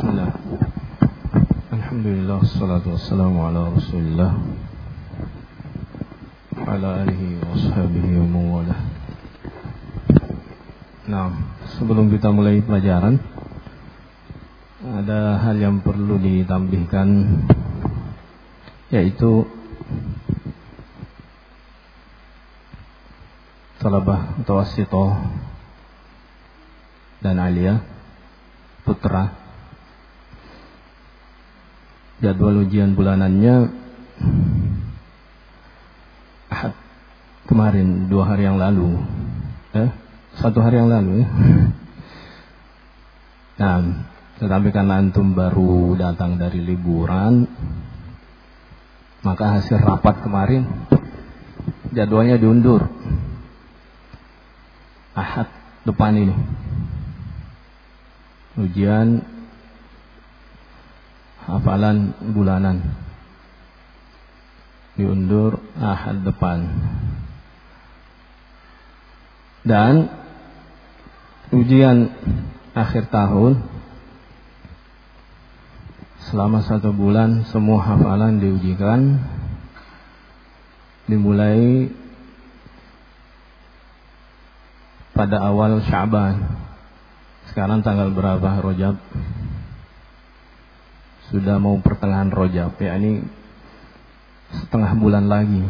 Bismillah. Alhamdulillah, wassalatu wassalamu ala Rasulillah wa ala alihi wa sahbihi wa mawalah. Nah, sebelum kita mulai pelajaran, ada hal yang perlu ditambahkan, yaitu talabah mutawassithah dan aliyah putra. Jadwal ujian bulanannya Ahad kemarin, 2 hari yang lalu, 1 hari yang lalu ya. Nah, tetapi karena antum baru datang dari liburan, maka hasil rapat kemarin jadwalnya diundur Ahad depan ini. Ujian hafalan bulanan diundur Ahad depan. Dan ujian akhir tahun selama 1 bulan semua hafalan diujikan, dimulai pada awal Sya'ban. Sekarang tanggal berapa Rajab? Sudah mau pertengahan Rajab, yakni setengah bulan lagi.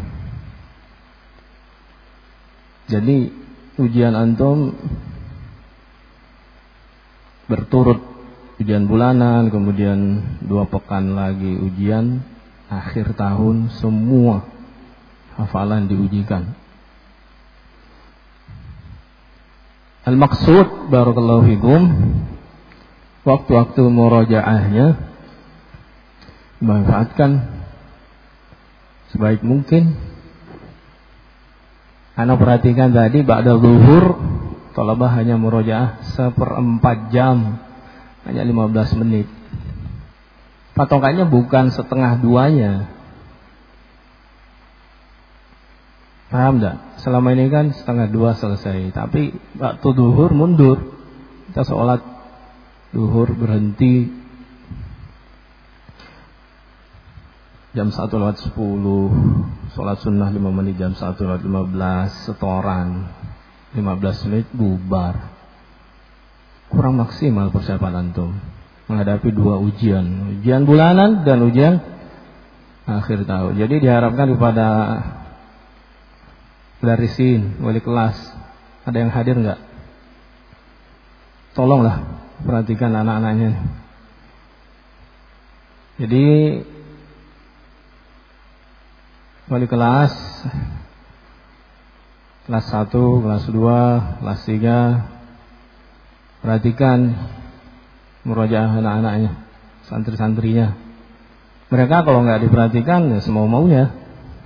Jadi ujian antum berturut, ujian bulanan, kemudian 2 pekan lagi ujian akhir tahun, semua hafalan diujikan. Al-maqsud barakallahu fikum, waktu-waktu murajaahnya dimanfaatkan sebaik mungkin. Ana perhatikan tadi ba'da zuhur thalabah hanya murajaah 1/4 jam, hanya 15 menit. Patokannya bukan setengah 2-nya. Paham tak? Selama ini kan setengah 2 selesai, tapi waktu duhur mundur. Kita sholat duhur berhenti jam 1:10, sholat sunnah 5 menit jam 1:15, setoran 15 menit bubar. Kurang maksimal persiapan antum menghadapi 2 ujian, ujian bulanan dan ujian akhir tahun. Jadi diharapkan kepada Darisin, wali kelas, ada yang hadir enggak? Tolonglah perhatikan anak-anaknya. Jadi wali kelas 1, kelas 2, kelas 3, perhatikan murajaah anak-anaknya, santri-santrinya. Mereka kalau enggak diperhatikan ya semau-maunya.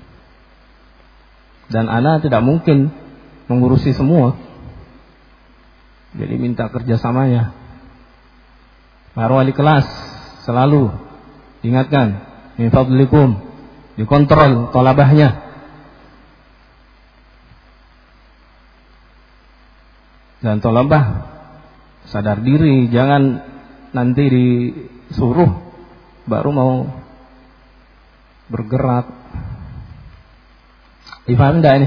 Dan ana tidak mungkin mengurusi semua. Jadi minta kerjasamanya. Para wali kelas selalu ingatkan, min fadlikum, dikontrol thalabahnya. Dan thalabah sadar diri, jangan nanti disuruh baru mau bergerak. Dipaham enggak ini?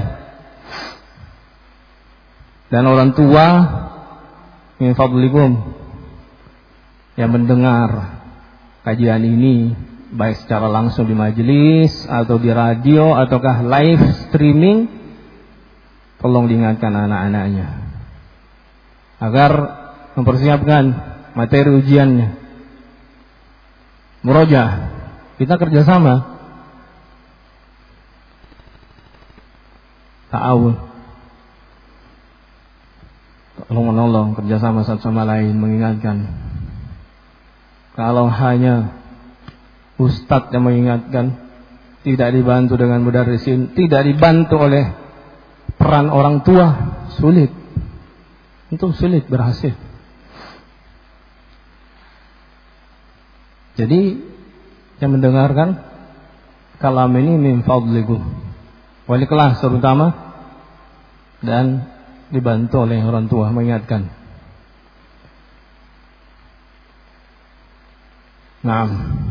Dan orang tua min fadlikum yang mendengar kajian ini baik secara langsung di majelis atau di radio ataukah live streaming, tolong diingatkan anak-anaknya agar mempersiapkan materi ujiannya. Murojaah, kita kerjasama. Ta'awun, tolong-menolong, kerjasama satu sama lain, mengingatkan. Kalau hanya ustadz yang mengingatkan, tidak dibantu dengan mudarrisin, tidak dibantu oleh peran orang tua, sulit. Itu sulit berhasil. Jadi yang mendengarkan kalam ini min fadlikum, wali kelas terutama, dan dibantu oleh orang tua mengingatkan. Nah,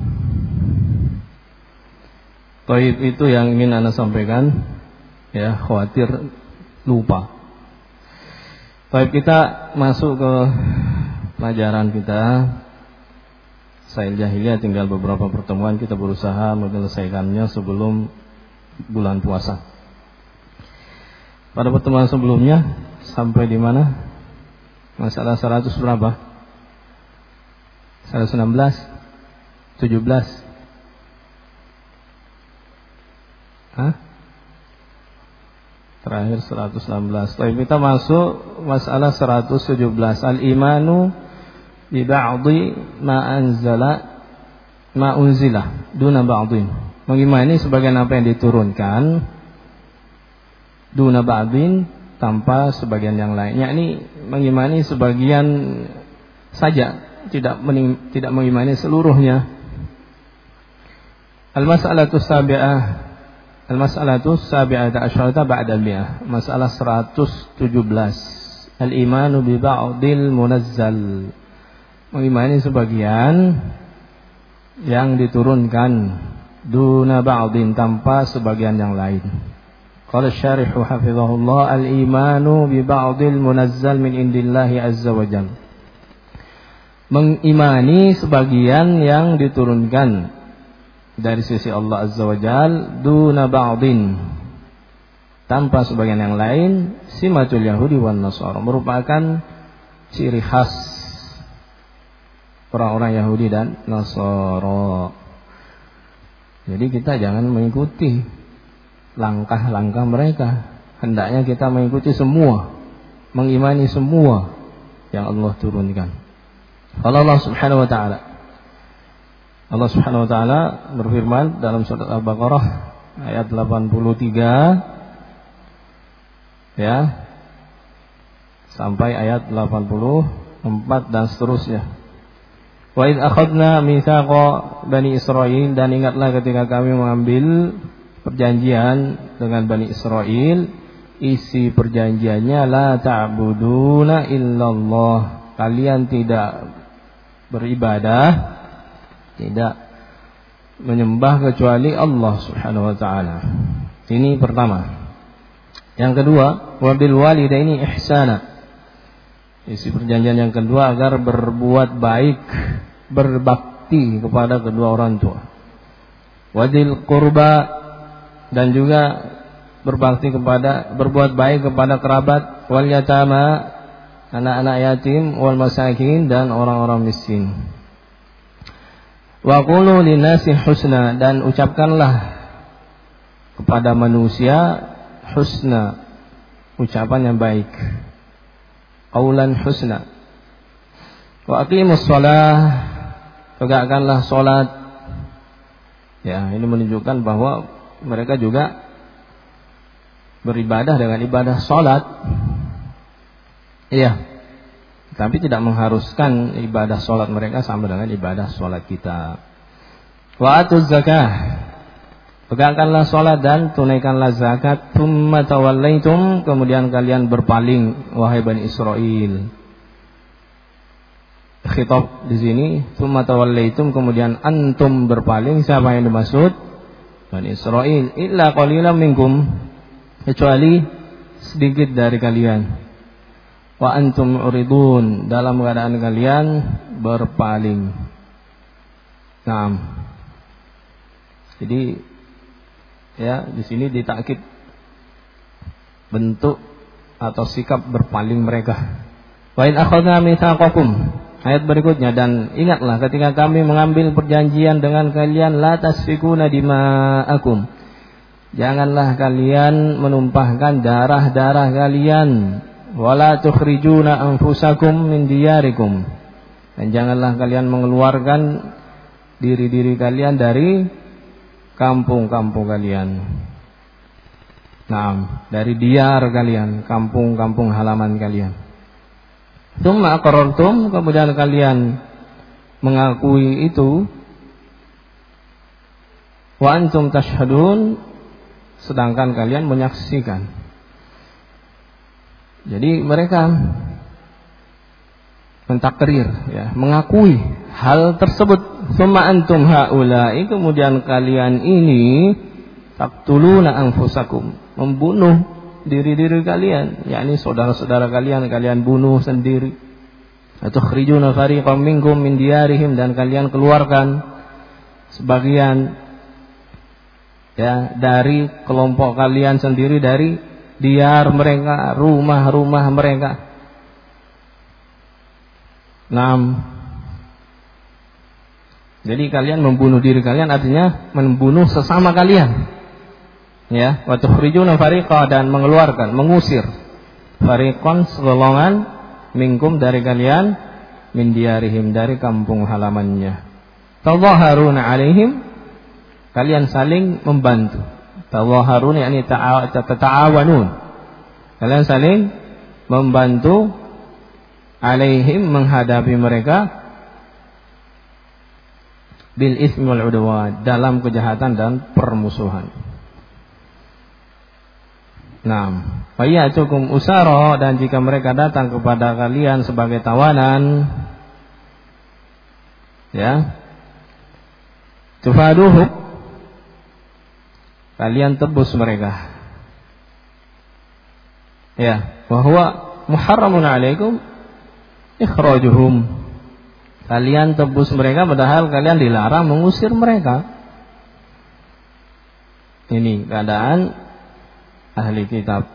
Taib itu yang ingin Anda sampaikan, ya, khawatir lupa. Taib, kita masuk ke pelajaran kita. Sail jahiliyah, tinggal beberapa pertemuan, kita berusaha menyelesaikannya sebelum bulan puasa. Pada pertemuan sebelumnya sampai di mana? Masalah 100 berapa? 116, 17. Hah? Terakhir 116. Baik, kita masuk masalah 117. Al-imanu bi ba'dhi ma unzila duna ba'dhin. Mengimani sebagian apa yang diturunkan duna ba'dhin, tanpa sebagian yang lain. Yakni mengimani sebagian saja, tidak mengimani seluruhnya. Al-mas'alatu sabi'ah asyarata ba'da al-mi'ah. Masalah 117. Al-imanu bi ba'dil munazzal. Mengimani sebagian yang diturunkan duna ba'din, tanpa sebagian yang lain. Qala syarihu hafizahullah, al-imanu bi ba'dil munazzal min indillahi azza wa jalla. Mengimani sebagian yang diturunkan dari sisi Allah azza wa jalla duna ba'din, tanpa sebagian yang lain. Simatul yahudi wan nasara, merupakan ciri khas orang-orang Yahudi dan Nasara. Jadi kita jangan mengikuti langkah-langkah mereka. Hendaknya kita mengikuti semua, mengimani semua yang Allah turunkan. Kalau Allah Subhanahu wa taala, Allah Subhanahu wa taala berfirman dalam surat Al-Baqarah ayat 83 ya sampai ayat 84 dan seterusnya. Wa idz akhadna mitsaqa Bani Israil, dan ingatlah ketika kami mengambil perjanjian dengan Bani Israil, isi perjanjiannya la ta'buduna illallah, kalian tidak beribadah, tidak menyembah kecuali Allah Subhanahu wa taala. Ini pertama. Yang kedua, wabil walidaini ihsana. Isi perjanjian yang kedua agar berbuat baik, berbakti kepada kedua orang tua. Wadil qurba, dan juga berbuat baik kepada kerabat, wal yatama, anak-anak yatim, wal masakin, dan orang-orang miskin. Wa qulu linnasi husna, dan ucapkanlah kepada manusia husna, ucapan yang baik, qaulan husna. Wa aqimus shalah, tegakkanlah salat. Ya, ini menunjukkan bahwa mereka juga beribadah dengan ibadah salat. Iya. Tapi tidak mengharuskan ibadah sholat mereka sama dengan ibadah sholat kita. Wa atuz zakah, tegakkanlah sholat dan tunaikanlah zakat. Tsumma tawallaitum, kemudian kalian berpaling, wahai Bani Israil. Khitab di sini, tsumma tawallaitum, kemudian antum berpaling. Siapa yang dimaksud? Bani Israil. Illa qalilan minkum, kecuali sedikit dari kalian. Wa antum uridun, dalam keadaan kalian berpaling. Nah, jadi ya di sini ditakkid bentuk atau sikap berpaling mereka. Wa in akhadna mitsaqakum, ayat berikutnya, dan ingatlah ketika kami mengambil perjanjian dengan kalian, la tasfikuna dima'akum, janganlah kalian menumpahkan darah-darah kalian. Wala tukhrijuna anfusakum min diyarikum, dan janganlah kalian mengeluarkan diri-diri kalian dari kampung-kampung kalian. Nah, dari diyar kalian, kampung-kampung halaman kalian. Tsumma aqrartum, kemudian kalian mengakui itu. Wa antum tashhadun, sedangkan kalian menyaksikan. Jadi mereka mentakrir, ya, mengakui hal tersebut. Summa antum haula'i, kemudian kalian ini taqtuluna anfusakum, membunuh diri-diri kalian, yakni saudara-saudara kalian bunuh sendiri. Atukhrijuna fariqam minkum min diyarihim, dan kalian keluarkan sebagian ya dari kelompok kalian sendiri dari diyar mereka, rumah-rumah mereka. 6. Jadi kalian membunuh diri kalian artinya membunuh sesama kalian. Ya, wa tukhrijuna fariqa, dan mengeluarkan, mengusir fariqan segolongan minkum dari kalian min diyarihim, dari kampung halamannya. Tadhaharuna alaihim, kalian saling membantu. Tadhaharun yakni ta'awanun. Kalian saling membantu alaihim, menghadapi mereka bil ismi wal udwan, dalam kejahatan dan permusuhan. Naam, fa ya'tukum usara, dan jika mereka datang kepada kalian sebagai tawanan, ya, tufaduhu, kalian tebus mereka. Ya, wa huwa muharramun alaikum ikhrajuhum, kalian tebus mereka padahal kalian dilarang mengusir mereka. Ini keadaan ahli kitab.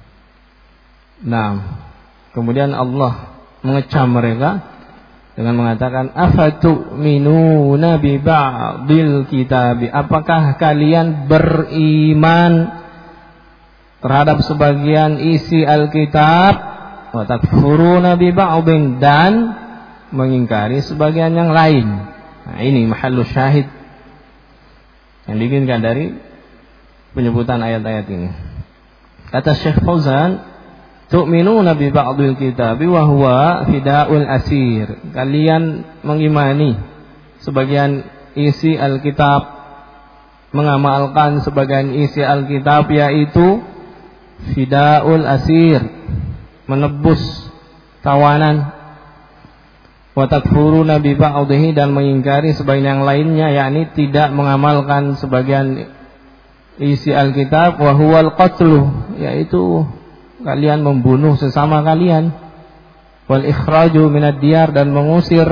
Nah, kemudian Allah mengecam mereka dengan mengatakan, afatu'minuna bi ba'dil kitabi, apakah kalian beriman terhadap sebagian isi Alkitab, wa takfuruna bi ba'din, dan mengingkari sebagian yang lain. Nah, ini mahallus syahid yang diinginkan dari penyebutan ayat-ayat ini. Kata Syekh Fauzan, tu'minuna bi ba'dil kitabi wa huwa fida'ul asir, kalian mengimani sebagian isi Alkitab, mengamalkan sebagian isi Alkitab, yaitu fida'ul asir, menebus tawanan. Wa takfuruna bi ba'dihi, dan mengingkari sebagian yang lainnya, yakni tidak mengamalkan sebagian isi Alkitab. Wa huwal qatlu, yaitu kalian membunuh sesama kalian. Wal ikhraju minad diyar, dan mengusir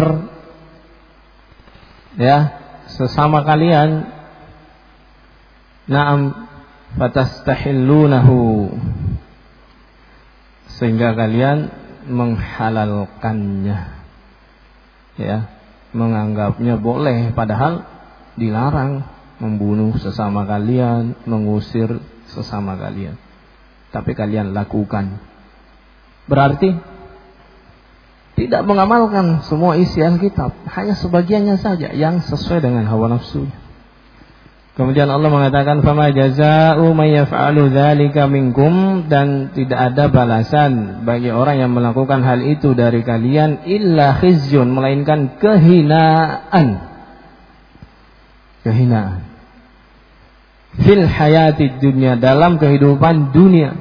ya sesama kalian. Na'am, fatastahillunahu, sehingga kalian menghalalkannya, ya, menganggapnya boleh padahal dilarang membunuh sesama kalian, mengusir sesama kalian, tapi kalian lakukan. Berarti tidak mengamalkan semua isi Alkitab, hanya sebagiannya saja yang sesuai dengan hawa nafsunya. Kemudian Allah mengatakan, fama jazaa'u may yaf'alu dzalika minkum, dan tidak ada balasan bagi orang yang melakukan hal itu dari kalian, illa khizyun, melainkan kehinaan. Kehinaan fil hayatid dunya, dalam kehidupan dunia.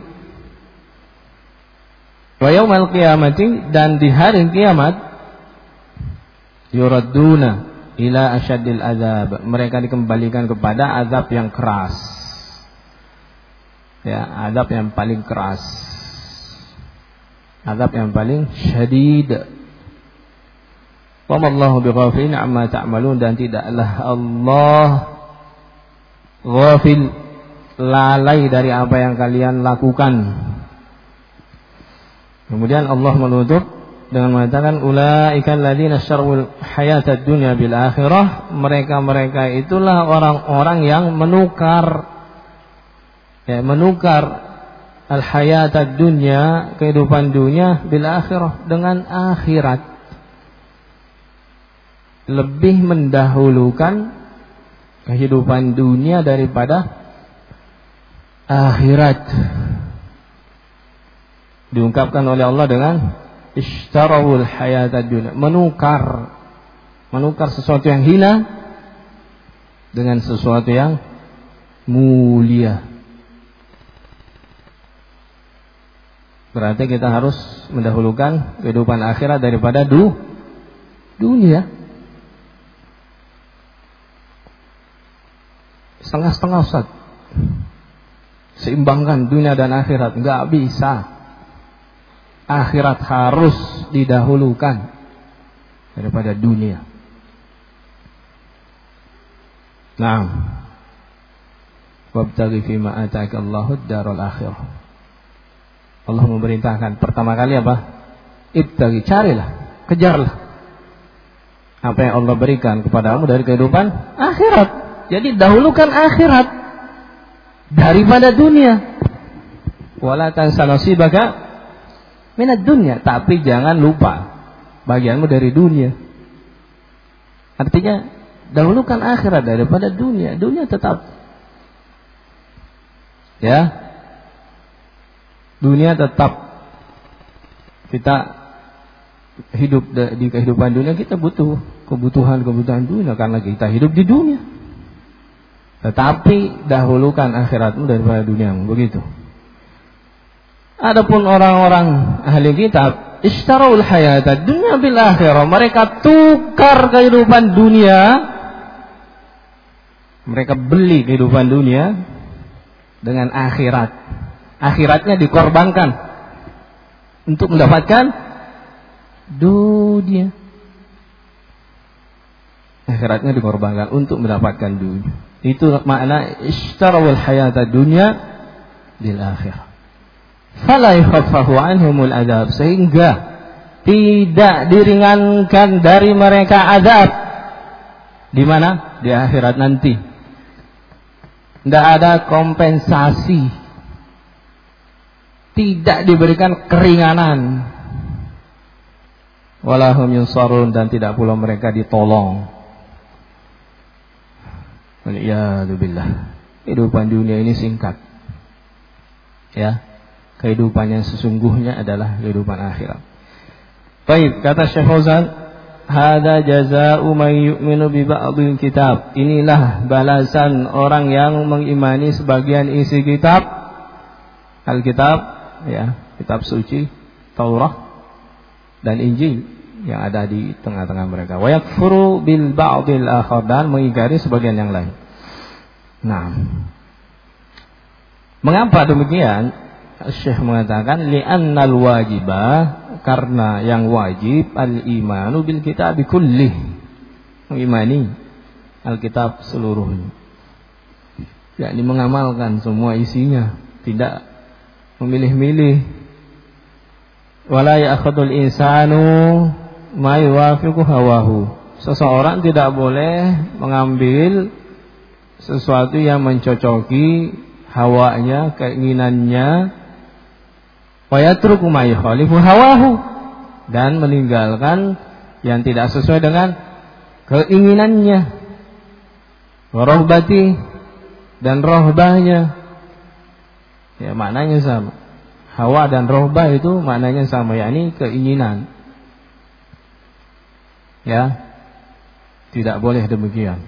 Wa yaumal qiyamati, dan di hari kiamat, yuradduna ila asyaddil azab, mereka dikembalikan kepada azab yang keras. Ya, azab yang paling keras, azab yang paling syadid. Wa mallahu bighafilin amma ta'malun, dan tidaklah Allah ghafil, lalai dari apa yang kalian lakukan. Kemudian Allah menutup dengan mengatakan, ulaikal ladzina syarrul hayatad dunya bil akhirah, mereka itulah orang-orang yang menukar al hayatad dunya, kehidupan dunia, bil akhirah, dengan akhirat, lebih mendahulukan kehidupan dunia daripada akhirat. Diungkapkan oleh Allah dengan ishtarawul hayatad dunya, menukar sesuatu yang hina dengan sesuatu yang mulia. Berarti kita harus mendahulukan kehidupan akhirat daripada dunia. Setengah-setengah Ustaz. Seimbangkan dunia dan akhirat, enggak bisa. Akhirat harus didahulukan daripada dunia. Naam. Wabtaghi fima ataka Allahu ad-darul akhirah. Allah memerintahkan pertama kali apa? Ibtaghi, carilah, kejarlah apa yang Allah berikan kepadamu dari kehidupan akhirat. Jadi dahulukan akhirat daripada dunia. Wala tansa nasibaka minad dunya, tapi jangan lupa bagianmu dari dunia. Artinya dahulukan akhirat daripada dunia. Dunia tetap, ya, dunia tetap. Kita hidup di kehidupan dunia, kita butuh kebutuhan dunia karena kita hidup di dunia. Tetapi dahulukan akhiratmu daripada duniamu, begitu. Adapun orang-orang ahli kitab, ishtaraul hayata dunya bil akhirah, mereka tukar kehidupan dunia, mereka beli kehidupan dunia dengan akhirat. Akhiratnya dikorbankan untuk mendapatkan dunia. Akhiratnya dikorbankan untuk mendapatkan dunia. Itu makna ishtarawul hayata dunya bil akhirah. Fala yukhaffafu anhumul adab, sehingga tidak diringankan dari mereka azab. Di mana? Di akhirat nanti. Tidak ada kompensasi, tidak diberikan keringanan. Walahum yunsarun, dan tidak pula mereka ditolong. Waliyadzubillah. Kehidupan dunia ini singkat, ya. Kehidupan yang sesungguhnya adalah kehidupan akhirat. Baik, kata Syekh Fauzan, hada jazaa'u man yu'minu bi ba'dil kitab. Inilah balasan orang yang mengimani sebagian isi kitab. Alkitab, ya, kitab suci, Taurat dan Injil yang ada di tengah-tengah mereka. Wa yakfuru bil ba'dil akhar, dan mengingkari sebagian yang lain. Nah, mengapa demikian? Syekh mengatakan li'annal wajibah, karena yang wajib al-imanu bil kitab kullih, mengimani Alkitab seluruhnya, yakni mengamalkan semua isinya, tidak memilih-milih. Wala ya'khudul insanu ma yuwafiqu hawahu, seseorang tidak boleh mengambil sesuatu yang mencocoki hawanya, keinginannya. Wa yatruku ma yukhalifu hawahu, dan meninggalkan yang tidak sesuai dengan keinginannya. Wa rahbati, dan rohbahnya, ya, maknanya sama. Hawa dan rohbah itu maknanya sama, yakni keinginan, ya. Tidak boleh demikian.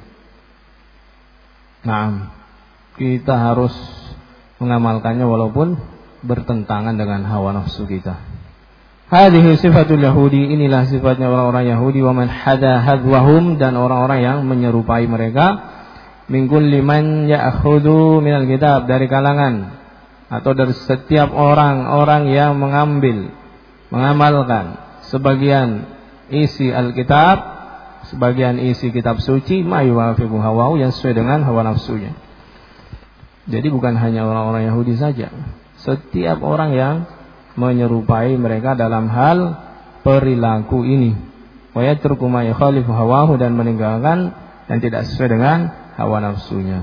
Nah, kita harus mengamalkannya walaupun bertentangan dengan hawa nafsu kita. Hadhihi sifatul Yahudi, inilah sifatnya orang-orang Yahudi. Wa man hada hadwahum, dan orang-orang yang menyerupai mereka. Min kulli man ya'khudhu minal kitab, dari kalangan atau dari setiap orang-orang yang mengamalkan sebagian isi Alkitab, sebagian isi kitab suci, ma yuwafiqu hawahu, yang sesuai dengan hawa nafsunya. Jadi bukan hanya orang-orang Yahudi saja, setiap orang yang menyerupai mereka dalam hal perilaku ini. Wa yatruku ma yukhalifu hawahu, dan meninggalkan yang tidak sesuai dengan hawa nafsunya.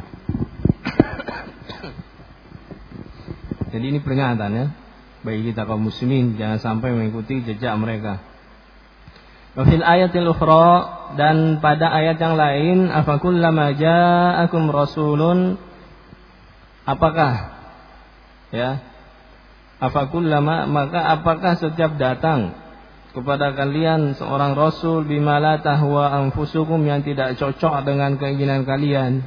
Jadi ini pernyataan, ya, bagi kita kaum muslimin, jangan sampai mengikuti jejak mereka. Wa fil ayatil ukhra, dan pada ayat yang lain, afakullama ja'akum rasulun, apakah, ya, afakullama, maka apakah setiap datang kepada kalian seorang rasul bima la tahwa anfusukum, yang tidak cocok dengan keinginan kalian,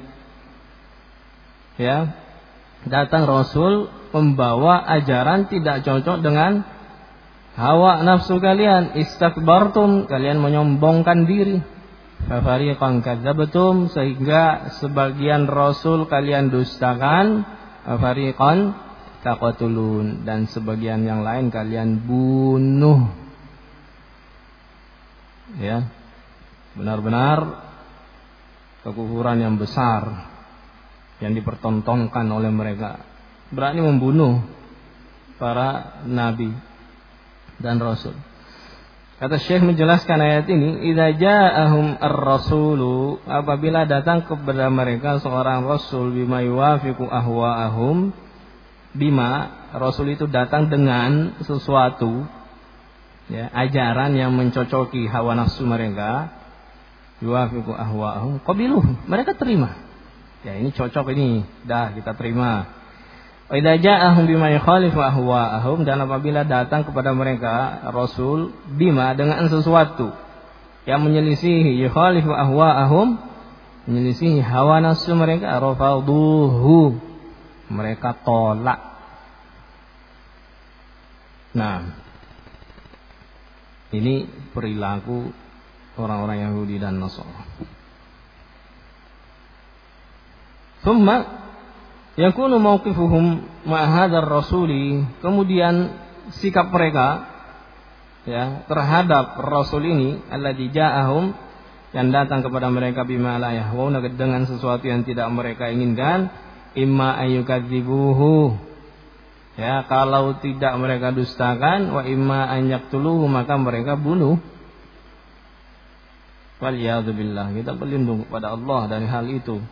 ya, datang rasul membawa ajaran tidak cocok dengan hawa nafsu kalian, istakbartum, kalian menyombongkan diri, Fafariqan kadzabtum, sehingga sebagian rasul kalian dustakan, fariqan taqatulun, dan sebagian yang lain kalian bunuh. Ya. Benar-benar kekufuran yang besar yang dipertontonkan oleh mereka. Berani membunuh para nabi dan rasul. Kata Syekh menjelaskan ayat ini, idza ja'ahum ar-rasulu, apabila datang kepada mereka seorang rasul, bima yuwafiqu ahwa'ahum, bima, rasul itu datang dengan sesuatu, ya, ajaran yang mencocoki hawa nafsu mereka, yuwafiqu ahwa'ahum, qabiluh, mereka terima. Ya, ini cocok ini, dah kita terima. Wa idza ja'ahum bima yukhalifu ahwa'ahum, dan apabila datang kepada mereka rasul bima, dengan sesuatu yang menyelisihi yukhalifu ahwa'ahum, menyelisihi hawa nafsu mereka, rafaduhu, mereka tolak. Nah, ini perilaku orang-orang Yahudi dan Nasrani. Thumma yakunu mauqifuhum ma hadzal rasuli, kemudian sikap mereka, ya, terhadap rasul ini, alladzi ja'ahum, yang datang kepada mereka, bima la yahwauna, dengan sesuatu yang tidak mereka inginkan, imma ayyukadzibuhu, ya, kalau tidak mereka dustakan, wa imma an yaqtuluhu, maka mereka bunuh. Waliyadzubillah, kita berlindung kepada Allah dari hal itu.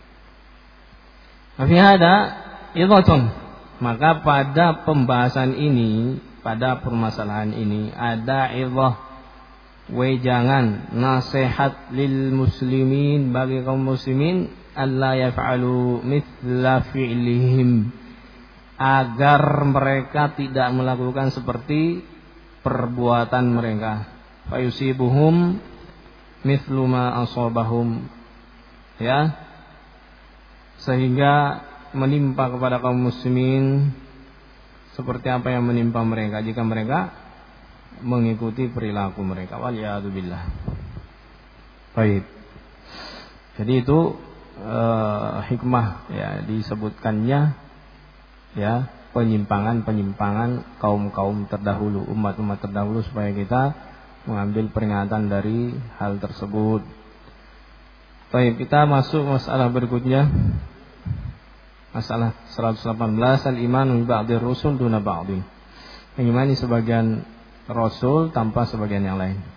Fi hada idhatun, maka pada pembahasan ini, pada permasalahan ini ada idhah, wejangan, nasihat lil muslimin, bagi kaum muslimin, alla yaf'alu mithla fi'lihim, agar mereka tidak melakukan seperti perbuatan mereka. Fayusibuhum mithlu ma asabahum, ya, sehingga menimpa kepada kaum muslimin seperti apa yang menimpa mereka jika mereka mengikuti perilaku mereka. Waliyadzubillah. Baik. Jadi itu hikmah, ya, disebutkannya, ya, penyimpangan kaum-kaum terdahulu, umat-umat terdahulu, supaya kita mengambil peringatan dari hal tersebut. Baik, kita masuk masalah berikutnya. Masalah 118, al-iman bi ba'dir rusul duna ba'din. Mengimani sebagian rasul tanpa sebagian yang lain.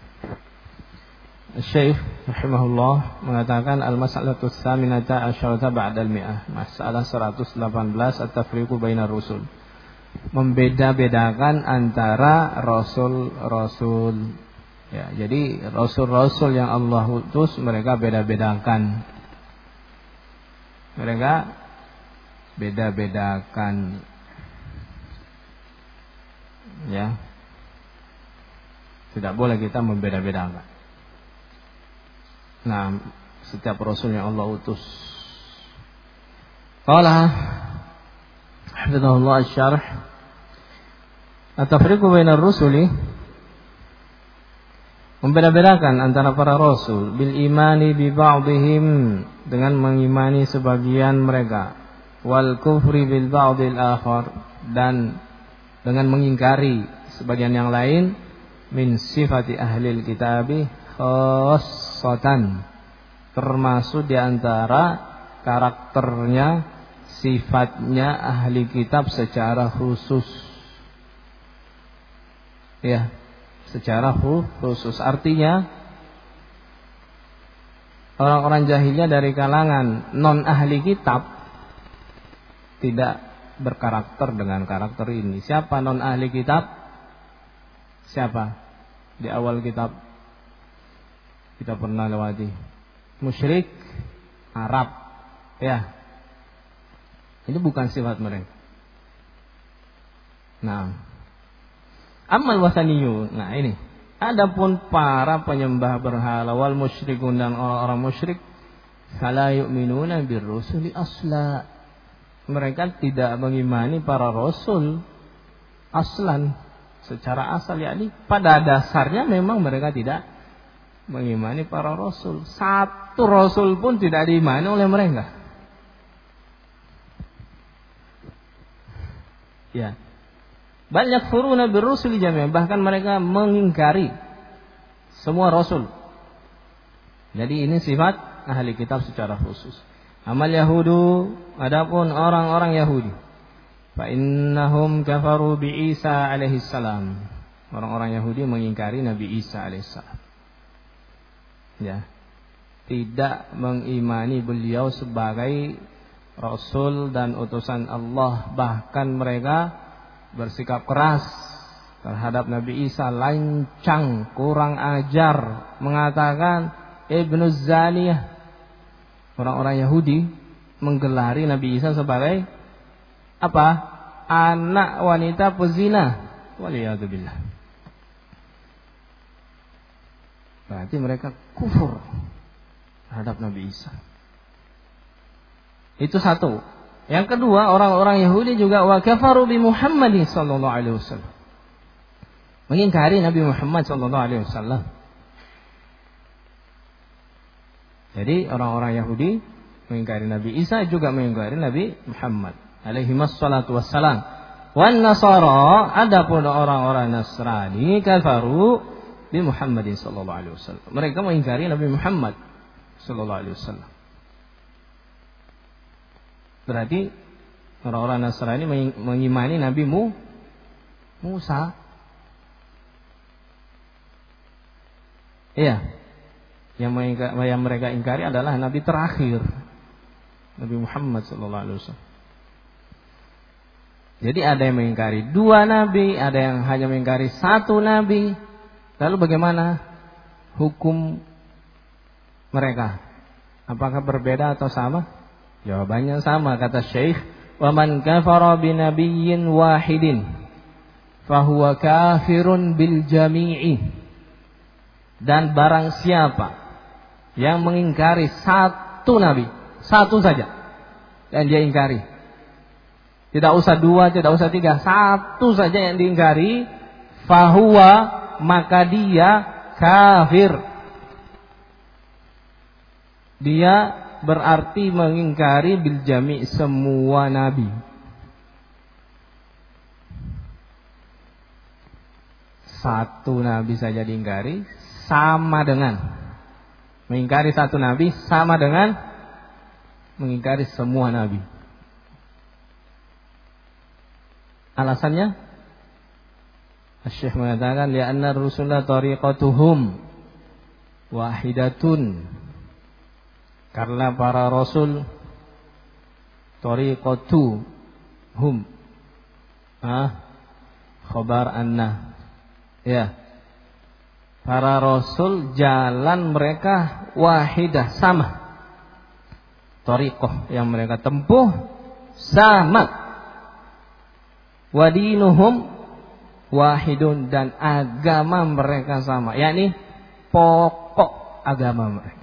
Syekh rahimahullah mengatakan al-mas'alatu tsaminata asyarata ba'dal mi'ah. Masalah 118, at-tafriqu bainar rusul. Membeda-bedakan antara rasul-rasul. Ya, jadi rasul-rasul yang Allah utus mereka beda-bedakan. Mereka beda-bedakan. Ya. Tidak boleh kita membeda-bedakan. Nah, setiap rasul yang Allah utus. Qala hafizahullah asy-syarh, at-tafriqu bainar rusuli, membeda-bedakan antara para rasul, bil imani bi ba'dihim, dengan mengimani sebagian mereka, wal kufri bil ba'dil akhar, dan dengan mengingkari sebagian yang lain, min sifati ahlil kitabi khassatan, termasuk di antara karakternya, sifatnya ahli kitab secara khusus. Ya, secara khusus. Artinya orang-orang jahiliyah dari kalangan non ahli kitab tidak berkarakter dengan karakter ini. Siapa non ahli kitab? Siapa? Di awal kitab kita pernah lewati. Musyrik Arab. Ya. Ini bukan sifat mereka. Nah, amal wasaniyun. Nah, ini. Adapun para penyembah berhala wal musyrikun, dan orang-orang musyrik, fala yu'minuna birrusuli asla. Mereka tidak mengimani para rasul aslan, secara asal, yakni pada dasarnya memang mereka tidak mengimani para rasul. Satu rasul pun tidak diimani oleh mereka. Ya. Bal yakfuruna birrusuli jami'an, bahkan mereka mengingkari semua rasul. Jadi ini sifat ahli kitab secara khusus. Amal Yahudu, adapun orang-orang Yahudi, fa innahum kafaru bi Isa alaihi salam. Orang-orang Yahudi mengingkari Nabi Isa alaihi salam. Ya. Tidak mengimani beliau sebagai rasul dan utusan Allah, bahkan mereka bersikap keras terhadap Nabi Isa, lancang, kurang ajar, mengatakan Ibnu Zaniyah. Orang-orang Yahudi menggelari Nabi Isa sebagai apa? Anak wanita pezina. Waliyadzubillah. Berarti mereka kufur terhadap Nabi Isa. Itu satu. Yang kedua, orang-orang Yahudi juga wa kafaru bi Muhammadin sallallahu alaihi wasallam. Mengingkari Nabi Muhammad sallallahu alaihi wasallam. Jadi orang-orang Yahudi mengingkari Nabi Isa, juga mengingkari Nabi Muhammad alaihi wassalatu wassalam. Wan Nasara, adapun orang-orang Nasrani, kafaru bi Muhammadin sallallahu alaihi wasallam. Mereka mengingkari Nabi Muhammad sallallahu alaihi wasallam. Berarti orang-orang Nasrani mengimani Nabi Musa. Iya. Yang mereka ingkari adalah Nabi terakhir, Nabi Muhammad sallallahu alaihi wasallam. Jadi ada yang mengingkari dua nabi, ada yang hanya mengingkari satu nabi. Lalu bagaimana hukum mereka? Apakah berbeda atau sama? Jawabannya sama, kata Syekh, "Wa man kafara bi nabiyyin wahidin fahuwa kafirun bil jami'i." Dan barang siapa yang mengingkari satu nabi, satu saja yang dia ingkari, tidak usah dua, tidak usah tiga, satu saja yang diingkari, fahuwa, maka dia kafir. Dia berarti mengingkari bil jami', semua nabi. Satu nabi saja diingkari, sama dengan mengingkari satu nabi, sama dengan mengingkari semua nabi. Alasannya, Syekh mengatakan, li'anna rusulah tariqatuhum wahidatun. Karena para rasul tariqatuhum, khabar anna, ya, para rasul jalan mereka wahidah, sama. Tariqah yang mereka tempuh sama. Wadinuhum wahidun, dan agama mereka sama, yakni pokok agama mereka.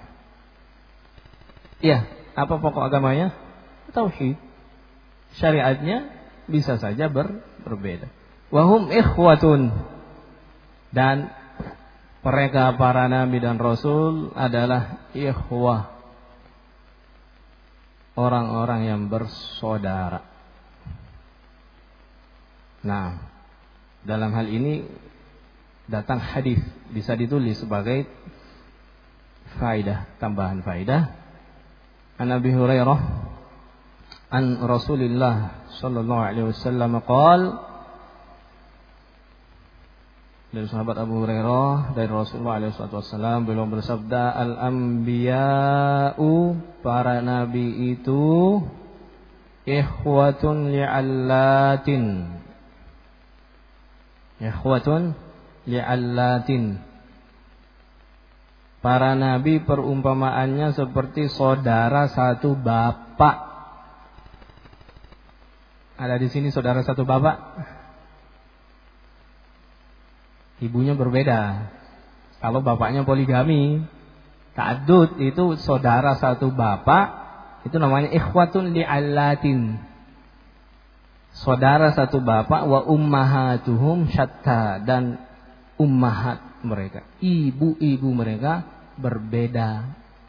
Ya, apa pokok agamanya? Tauhid. Syariatnya bisa saja berbeda. Wahum ikhwatun, dan mereka para nabi dan rasul adalah ikhwah, orang-orang yang bersaudara. Nah, dalam hal ini datang hadis, bisa ditulis sebagai faidah, tambahan faidah. An Abi Hurairah an Rasulillah sallallahu alaihi wasallam qaal, dari sahabat Abu Hurairah dari Rasulullah alaihi wasallam, beliau bersabda, al-anbiya'u, para nabi itu, ikhwatun li'allatin. Ikhwatun li'allatin. Para nabi perumpamaannya seperti saudara satu bapak. Ada di sini saudara satu bapak? Ibunya berbeda. Kalau bapaknya poligami, ta'addud, itu saudara satu bapak, itu namanya ikhwatun li'allatin. Saudara satu bapak, wa ummahatuhum syatta, dan ummahat mereka, ibu-ibu mereka berbeda.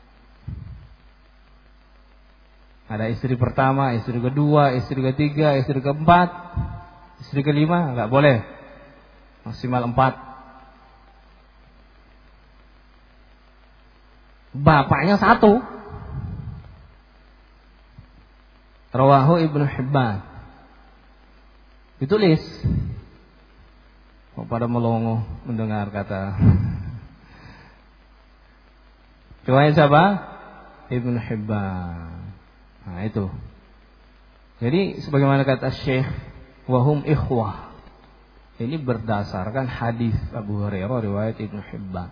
Ada istri pertama, istri kedua, istri ketiga, istri keempat, istri kelima, enggak boleh. Maksimal 4. Bapaknya 1. Rawahu Ibnu Hibban. Ditulis. Pada melongo mendengar kata. Riwayat siapa? Ibnu Hibban. Nah itu. Jadi sebagaimana kata Syekh, wahum ikhwah. Ini berdasarkan hadis Abu Hurairah riwayat Ibnu Hibban.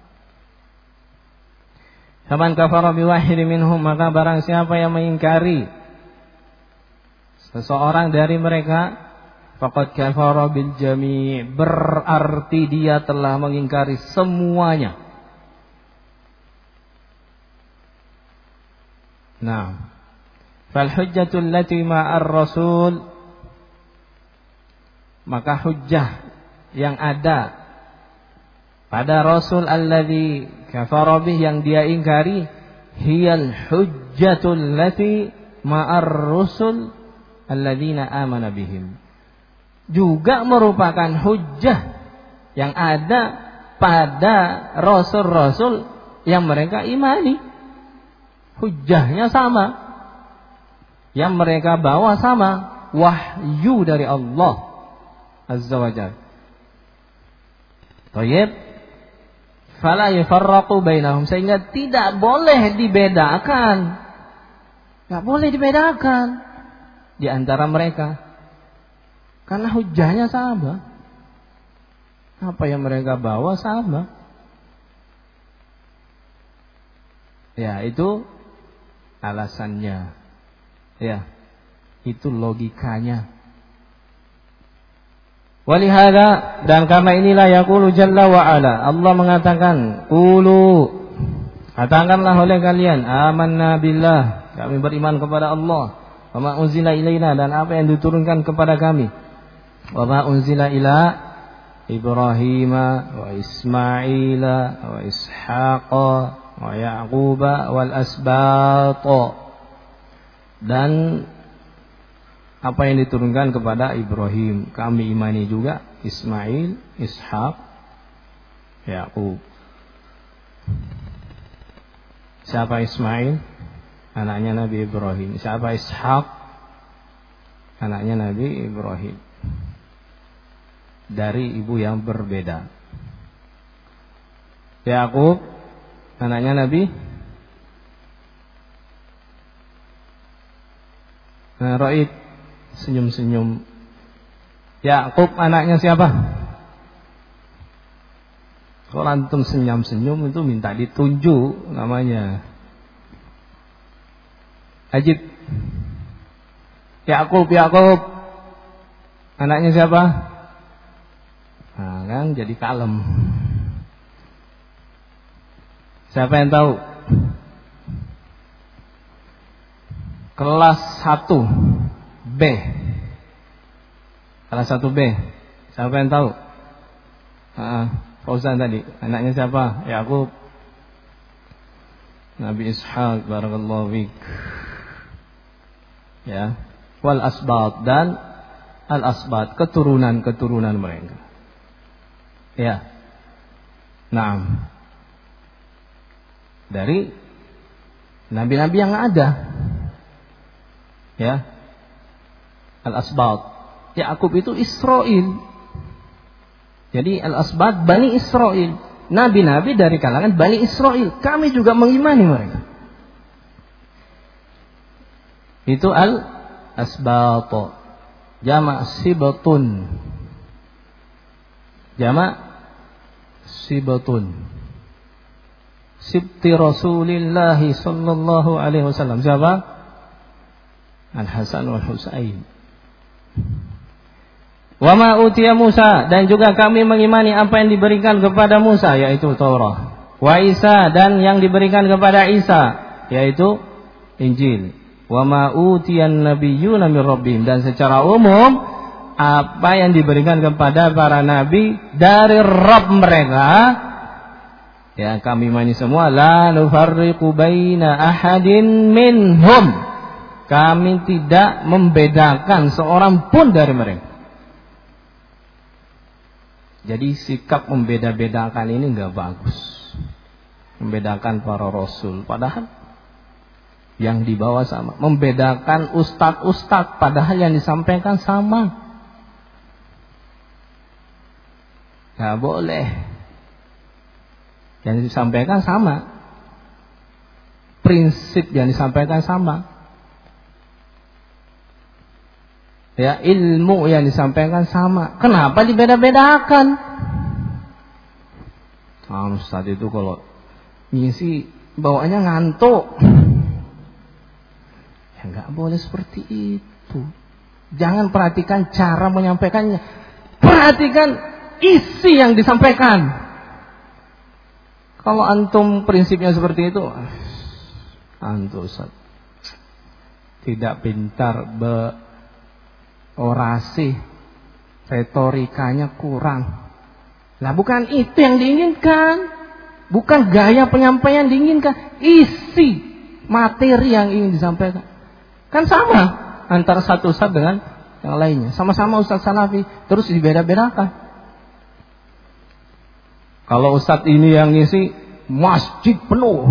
Faman kafara biwahidin minhum, maka barang siapa yang mengingkari seseorang dari mereka, faqad kafara bil jami', berarti dia telah mengingkari semuanya. Nah, fal hujjatul lati ma'ar rasul, maka hujjah yang ada pada rasul alladzi kafara bih, yang dia ingkari, hiyal hujjatul lati ma'ar rusul alladzina amana bihim, juga merupakan hujjah yang ada pada rasul-rasul yang mereka imani. Hujjahnya sama, yang mereka bawa sama, wahyu dari Allah Azza wa Jalla. Baik, fala yafarraqu bainahum, sehingga tidak boleh dibedakan. Enggak boleh dibedakan di antara mereka. Karena hujahnya sama. Apa yang mereka bawa sama. Ya, itu alasannya. Ya, itu logikanya. Walihada, dan karena inilah yaqulu jalla wa ala, Allah mengatakan, qulu, katakanlah oleh kalian, amanna billah, kami beriman kepada Allah, wa ma unzila ilaina, dan apa yang diturunkan kepada kami, wa ma unzila ila Ibrahim wa Ismaila wa Ishaqa wa Yaquba wal asbat, dan apa yang diturunkan kepada Ibrahim, kami imani juga Ismail, Ishaq, Yaqub. Siapa Ismail? Anaknya Nabi Ibrahim. Siapa Ishaq? Anaknya Nabi Ibrahim. Dari ibu yang berbeda. Yaqub, anaknya Nabi Raid. Senyum-senyum. Yakub anaknya siapa? Kalau antum senyum-senyum itu minta ditunjuk namanya. Ajib. Yakub anaknya siapa? Nah, kan jadi kalem. Siapa yang tahu? Kelas 1 B. Kelas 1B. Siapa yang tahu? Fauzan tadi. Anaknya siapa? Yakub. Nabi Ishaq, barakallahu fiik. Ya. Wal asbat, dan al asbat, keturunan-keturunan mereka. Ya. Naam. Dari nabi-nabi yang ada. Ya. Al-Asbat. Yakub itu Israel. Jadi Al-Asbat Bani Israel. Nabi-nabi dari kalangan Bani Israel. Kami juga mengimani mereka. Itu Al-Asbat. Jama' Sibatun. Jama' Sibatun. Sibti Rasulillah sallallahu alaihi wasallam. Siapa? Al-Hasan wal Husain. Wa ma utiya Musa, dan juga kami mengimani apa yang diberikan kepada Musa, yaitu Taurat. Wa Isa, dan yang diberikan kepada Isa, yaitu Injil. Wa ma utiyan nabiyyuna min rabbihim, dan secara umum apa yang diberikan kepada para nabi dari Rabb mereka, Ya, kami imani semua, la nufarriqu baina ahadin minhum. Kami tidak membedakan seorang pun dari mereka. Jadi sikap membeda-bedakan ini enggak bagus. Membedakan para rasul, padahal yang dibawa sama. Membedakan ustadz-ustadz, padahal yang disampaikan sama. Enggak boleh. Yang disampaikan sama. Prinsip yang disampaikan sama. Ya, ilmu yang disampaikan sama. Kenapa dibeda-bedakan? Ustaz itu kalau ngisi bawaannya ngantuk. Ya enggak boleh seperti itu. Jangan perhatikan cara menyampaikannya. Perhatikan isi yang disampaikan. Kalau antum prinsipnya seperti itu, antum Ustaz tidak pintar berorasi, retorikanya kurang. Nah, bukan itu yang diinginkan, bukan gaya penyampaian diinginkan, isi materi yang ingin disampaikan. Kan sama antara satu ustaz dengan yang lainnya, sama-sama ustaz salafi, terus dibeda-bedakan. Kalau ustadz ini yang ngisi masjid penuh,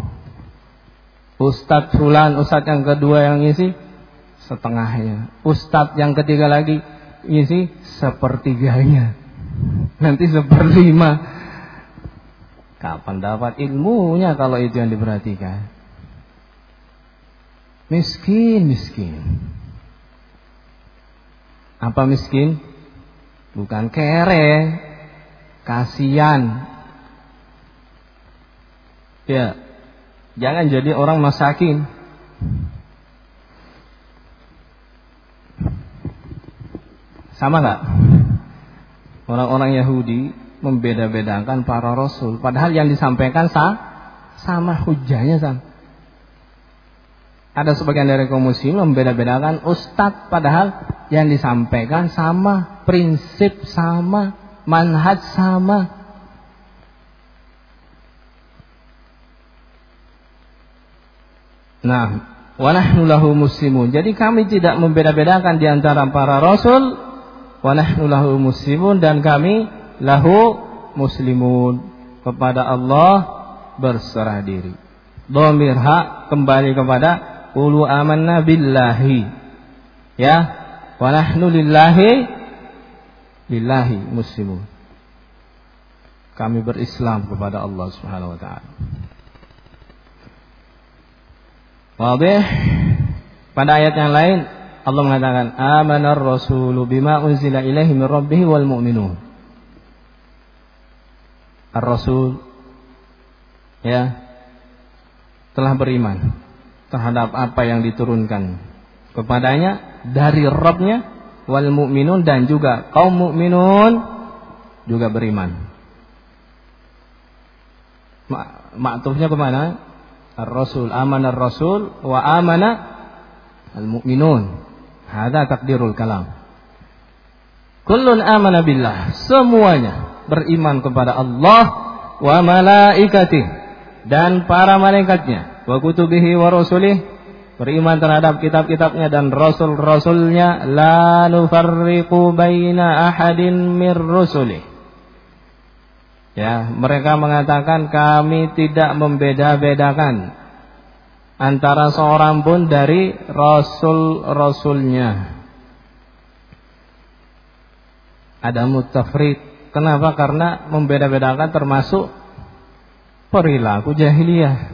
ustadz fulan, ustadz yang kedua yang ngisi setengahnya, ustadz yang ketiga lagi ngisi sepertiganya, nanti seperlima. Kapan dapat ilmunya kalau itu yang diperhatikan? Miskin. Apa miskin? Bukan kere, kasihan. Ya, jangan jadi orang masakin. Sama nggak? Orang-orang Yahudi membeda-bedakan para rasul, padahal yang disampaikan sama, hujahnya sama. Ada sebagian dari kaum muslim membeda-bedakan ustadz, padahal yang disampaikan sama, prinsip sama, manhaj sama. Nah, wa nahnu lahu muslimun. Jadi kami tidak membeda-bedakan di antara para rasul, wa nahnu lahu muslimun, dan kami lahu muslimun, kepada Allah berserah diri. Dhamir hak kembali kepada qulu amanna billahi. Ya, wa nahnu lillahi muslimun. Kami berislam kepada Allah Subhanahu wa taala. Wadih. Pada ayat yang lain Allah mengatakan amanar rasulu bima unzila ilaihi min rabbih wal mu'minun. Ar-rasul ya telah beriman terhadap apa yang diturunkan kepadanya dari Rabb-nya, wal mu'minun, dan juga kaum mukminun juga beriman. Maktufnya kemana? Ar-rasul, amana ar-rasul wa amana al-mu'minun. Hadza takdirul kalam. Kullun amana billah, semuanya beriman kepada Allah, wa malaikatih, dan para malaikatnya, wa kutubihi wa rusulih, beriman terhadap kitab-kitabnya dan rasul-rasulnya, la nufarriqu baina ahadin mir rusulih. Ya, mereka mengatakan kami tidak membeda-bedakan antara seorang pun dari rasul-rasulnya. Ada mutafrid. Kenapa? Karena membeda-bedakan termasuk perilaku jahiliyah.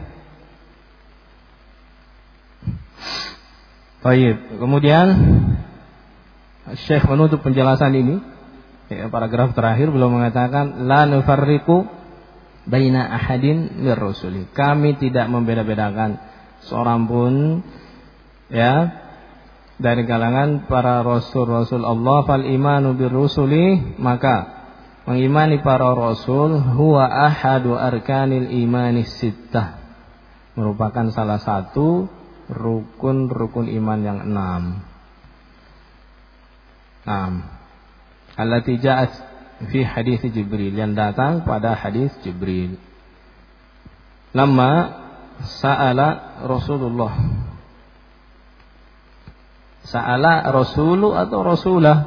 Baik, kemudian Syekh menutup penjelasan ini. Ya, paragraf terakhir belum mengatakan la nufarriqu baina ahadin mir rusuli. Kami tidak membeda-bedakan seorang pun ya dari kalangan para rasul-rasul Allah. Fal imanu bir rusuli, maka mengimani para rasul huwa ahadu arkanil imani sittah, merupakan salah satu rukun-rukun iman yang 6. Allati ja'at fi hadis Jibril, yang datang pada hadis Jibril. Lamma sa'ala Rasulullah. Sa'ala Rasulu atau Rasulah?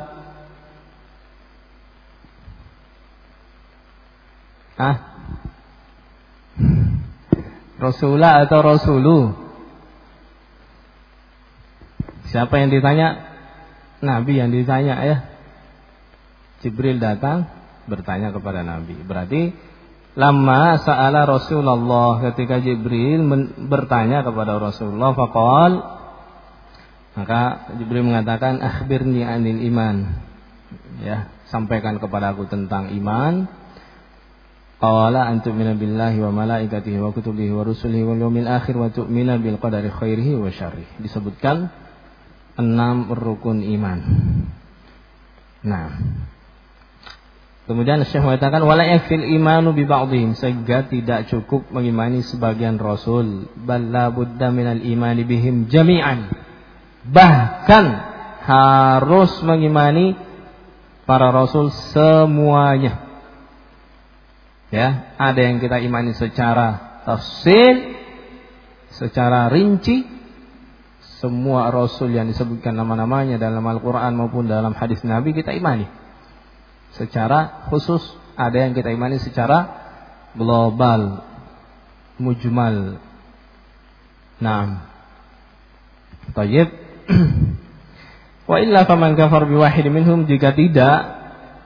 Rasulah atau Rasulu? Siapa yang ditanya? Nabi yang ditanya ya. Jibril datang bertanya kepada Nabi. Berarti lamma sa'ala Rasulullah, ketika Jibril bertanya kepada Rasulullah, faqal, maka Jibril mengatakan akhbirni anil iman. Ya, sampaikan kepada aku tentang iman. Qala an tu'mina billahi wa malaikatihi wa kutubihi wa rusulihi wal yawmil akhir wa tu'mina bil qadari khairihi wa syarrihi. Disebutkan 6 rukun iman. Nah, kemudian Syekh mengatakan wala yakfil imanu bi ba'dihim, sehingga tidak cukup mengimani sebagian rasul, bal la budda minal imani bihim jami'an. Bahkan harus mengimani para rasul semuanya. Ya, ada yang kita imani secara tafsil, secara rinci. Semua rasul yang disebutkan nama-namanya dalam Al-Quran maupun dalam hadis Nabi kita imani secara khusus. Ada yang kita imani secara global, mujmal. Nah, tayyib. Wa illa faman kafar biwahid minhum, jika tidak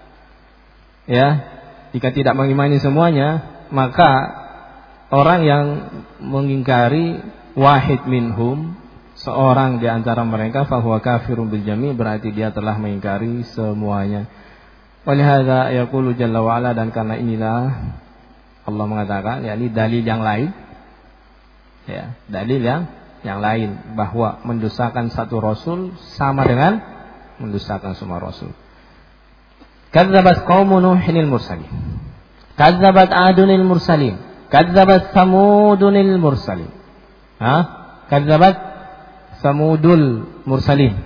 mengimani semuanya, maka orang yang mengingkari wahid minhum, seorang di antara mereka, fahuwa kafirun bil jami', berarti dia telah mengingkari semuanya. Walihada yaqulu jalla wa ala, dan karena inilah Allah mengatakan, yakni dalil yang lain, ya, dalil yang lain bahwa mendustakan satu rasul sama dengan mendustakan semua rasul. Kadzabat qaumun Nuhinil mursalin, kadzabat Adunil mursalin, kadzabat Samudunil mursalin. Kadzabat Samudul mursalin.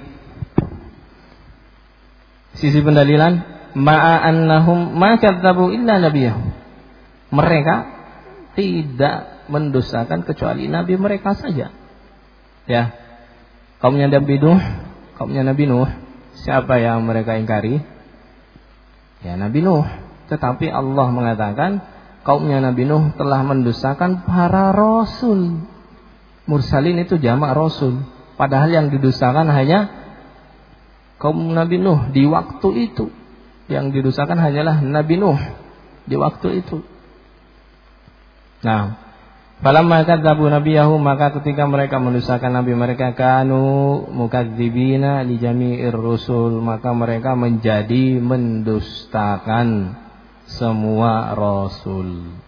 Sisi pendalilan, ma'a annahum ma kadzabu illa nabiyahum. Mereka tidak mendustakan kecuali nabi mereka saja. Ya. Kaumnya Nabi Nuh, siapa yang mereka ingkari? Ya, Nabi Nuh. Tetapi Allah mengatakan kaumnya Nabi Nuh telah mendustakan para rasul. Mursalin itu jamak rasul. Padahal yang didustakan hanya kaum Nabi Nuh di waktu itu. Yang didustakan hanyalah Nabi Nuh di waktu itu. Nah, falamma kadzabu nabiyahu, maka ketika mereka mendustakan nabi mereka, kanu mukadzibina li jami'ir rusul, maka mereka menjadi mendustakan semua rasul.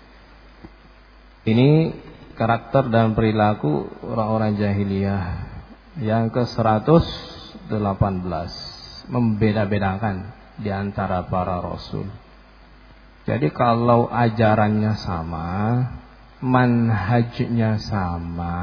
Ini karakter dan perilaku orang-orang jahiliyah yang ke-118, membeda-bedakan di antara para rasul. Jadi kalau ajarannya sama, manhajnya sama,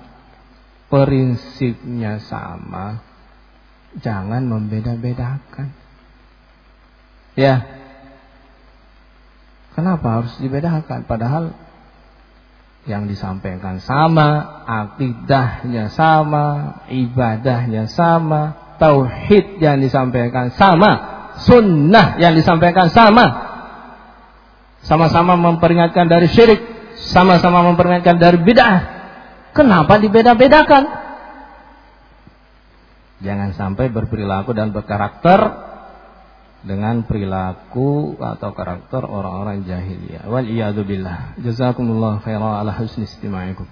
prinsipnya sama, jangan membeda-bedakan. Ya, kenapa harus dibedakan? Padahal yang disampaikan sama, akidahnya sama, ibadahnya sama, tauhid yang disampaikan sama, sunnah yang disampaikan sama. Sama-sama memperingatkan dari syirik, sama-sama memperingatkan dari bid'ah. Kenapa dibeda-bedakan? Jangan sampai berperilaku dan berkarakter dengan perilaku atau karakter orang-orang jahiliyah. Wal iyadu billah. Jazakumullah khairan ala husni istima'ikum.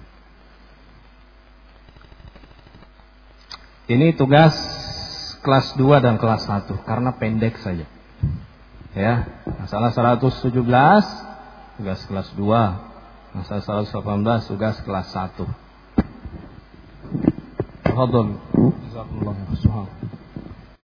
Ini tugas kelas 2 dan kelas 1 karena pendek saja. Ya, masalah 117 tugas kelas 2, masalah 118 tugas kelas 1. Tafadhol. Jazakumullah khairan.